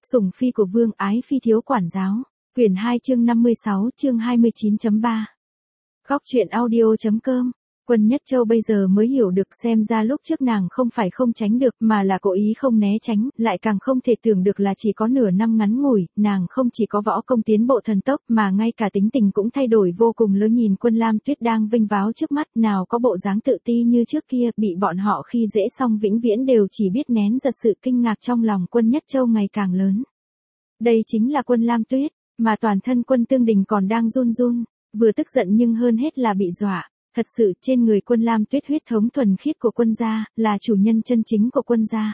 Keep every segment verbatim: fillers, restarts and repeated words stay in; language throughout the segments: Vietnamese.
Sủng phi của vương ái phi thiếu quản giáo. Quyển hai chương năm mươi sáu chương hai mươi chín chấm ba. Góc truyện audio.com. Quân Nhất Châu bây giờ mới hiểu được, xem ra lúc trước nàng không phải không tránh được mà là cố ý không né tránh, lại càng không thể tưởng được là chỉ có nửa năm ngắn ngủi, nàng không chỉ có võ công tiến bộ thần tốc mà ngay cả tính tình cũng thay đổi vô cùng lớn. Nhìn Quân Lam Tuyết đang vinh váo trước mắt, nào có bộ dáng tự ti như trước kia, bị bọn họ khi dễ xong vĩnh viễn đều chỉ biết nén giật. Sự kinh ngạc trong lòng Quân Nhất Châu ngày càng lớn. Đây chính là Quân Lam Tuyết, mà toàn thân Quân Tương Đình còn đang run run, vừa tức giận nhưng hơn hết là bị dọa. Thật sự trên người Quân Lam Tuyết huyết thống thuần khiết của Quân gia, là chủ nhân chân chính của Quân gia.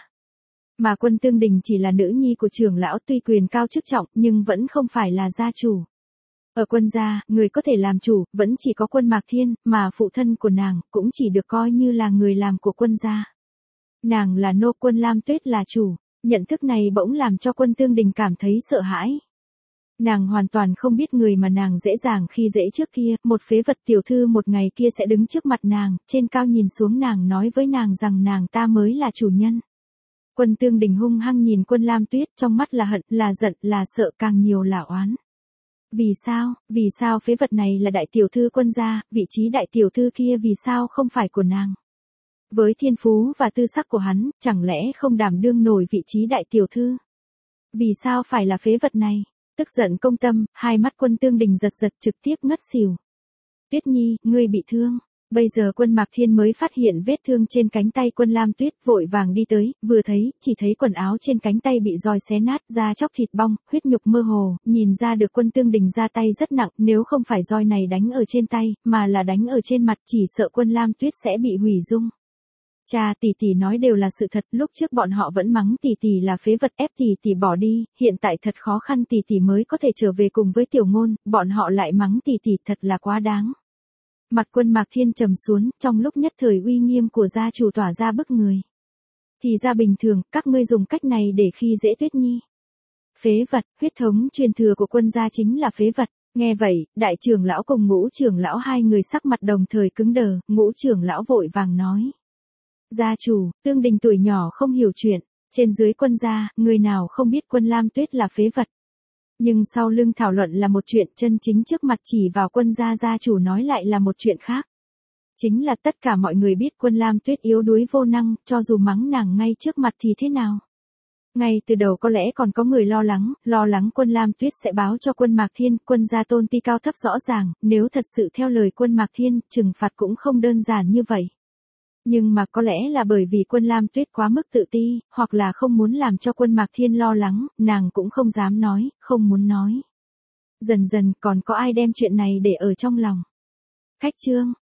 Mà Quân Tương Đình chỉ là nữ nhi của trưởng lão, tuy quyền cao chức trọng nhưng vẫn không phải là gia chủ. Ở Quân gia, người có thể làm chủ vẫn chỉ có Quân Mạc Thiên, mà phụ thân của nàng cũng chỉ được coi như là người làm của Quân gia. Nàng là nô, Quân Lam Tuyết là chủ. Nhận thức này bỗng làm cho Quân Tương Đình cảm thấy sợ hãi. Nàng hoàn toàn không biết người mà nàng dễ dàng khi dễ trước kia, một phế vật tiểu thư một ngày kia sẽ đứng trước mặt nàng, trên cao nhìn xuống nàng, nói với nàng rằng nàng ta mới là chủ nhân. Quân Tương Đình hung hăng nhìn Quân Lam Tuyết, trong mắt là hận, là giận, là sợ, càng nhiều là oán. Vì sao, vì sao phế vật này là đại tiểu thư Quân gia, vị trí đại tiểu thư kia vì sao không phải của nàng? Với thiên phú và tư sắc của hắn, chẳng lẽ không đảm đương nổi vị trí đại tiểu thư? Vì sao phải là phế vật này? Tức giận công tâm, hai mắt Quân Tương Đình giật giật, trực tiếp ngất xỉu. Tuyết Nhi, ngươi bị thương. Bây giờ Quân Mạc Thiên mới phát hiện vết thương trên cánh tay Quân Lam Tuyết, vội vàng đi tới, vừa thấy, chỉ thấy quần áo trên cánh tay bị roi xé nát, da chóc thịt bong, huyết nhục mơ hồ, nhìn ra được Quân Tương Đình ra tay rất nặng, nếu không phải roi này đánh ở trên tay, mà là đánh ở trên mặt, chỉ sợ Quân Lam Tuyết sẽ bị hủy dung. Cha, tỷ tỷ nói đều là sự thật, lúc trước bọn họ vẫn mắng tỷ tỷ là phế vật, ép tỷ tỷ bỏ đi, hiện tại thật khó khăn tỷ tỷ mới có thể trở về cùng với Tiểu Ngôn, bọn họ lại mắng tỷ tỷ, thật là quá đáng. Mặt Quân Mạc Thiên trầm xuống, trong lúc nhất thời uy nghiêm của gia chủ tỏa ra bức người. Thì ra bình thường, các ngươi dùng cách này để khi dễ Tuyết Nhi. Phế vật, huyết thống truyền thừa của Quân gia chính là phế vật. Nghe vậy, đại trưởng lão cùng ngũ trưởng lão hai người sắc mặt đồng thời cứng đờ, ngũ trưởng lão vội vàng nói. Gia chủ, Tương Đình tuổi nhỏ không hiểu chuyện, trên dưới Quân gia, người nào không biết Quân Lam Tuyết là phế vật. Nhưng sau lưng thảo luận là một chuyện, chân chính trước mặt chỉ vào Quân gia gia chủ nói lại là một chuyện khác. Chính là tất cả mọi người biết Quân Lam Tuyết yếu đuối vô năng, cho dù mắng nàng ngay trước mặt thì thế nào. Ngay từ đầu có lẽ còn có người lo lắng, lo lắng Quân Lam Tuyết sẽ báo cho Quân Mạc Thiên, Quân gia tôn ti cao thấp rõ ràng, nếu thật sự theo lời Quân Mạc Thiên, trừng phạt cũng không đơn giản như vậy. Nhưng mà có lẽ là bởi vì Quân Lam Tuyết quá mức tự ti, hoặc là không muốn làm cho Quân Mạc Thiên lo lắng, nàng cũng không dám nói, không muốn nói. Dần dần còn có ai đem chuyện này để ở trong lòng. Khách trương,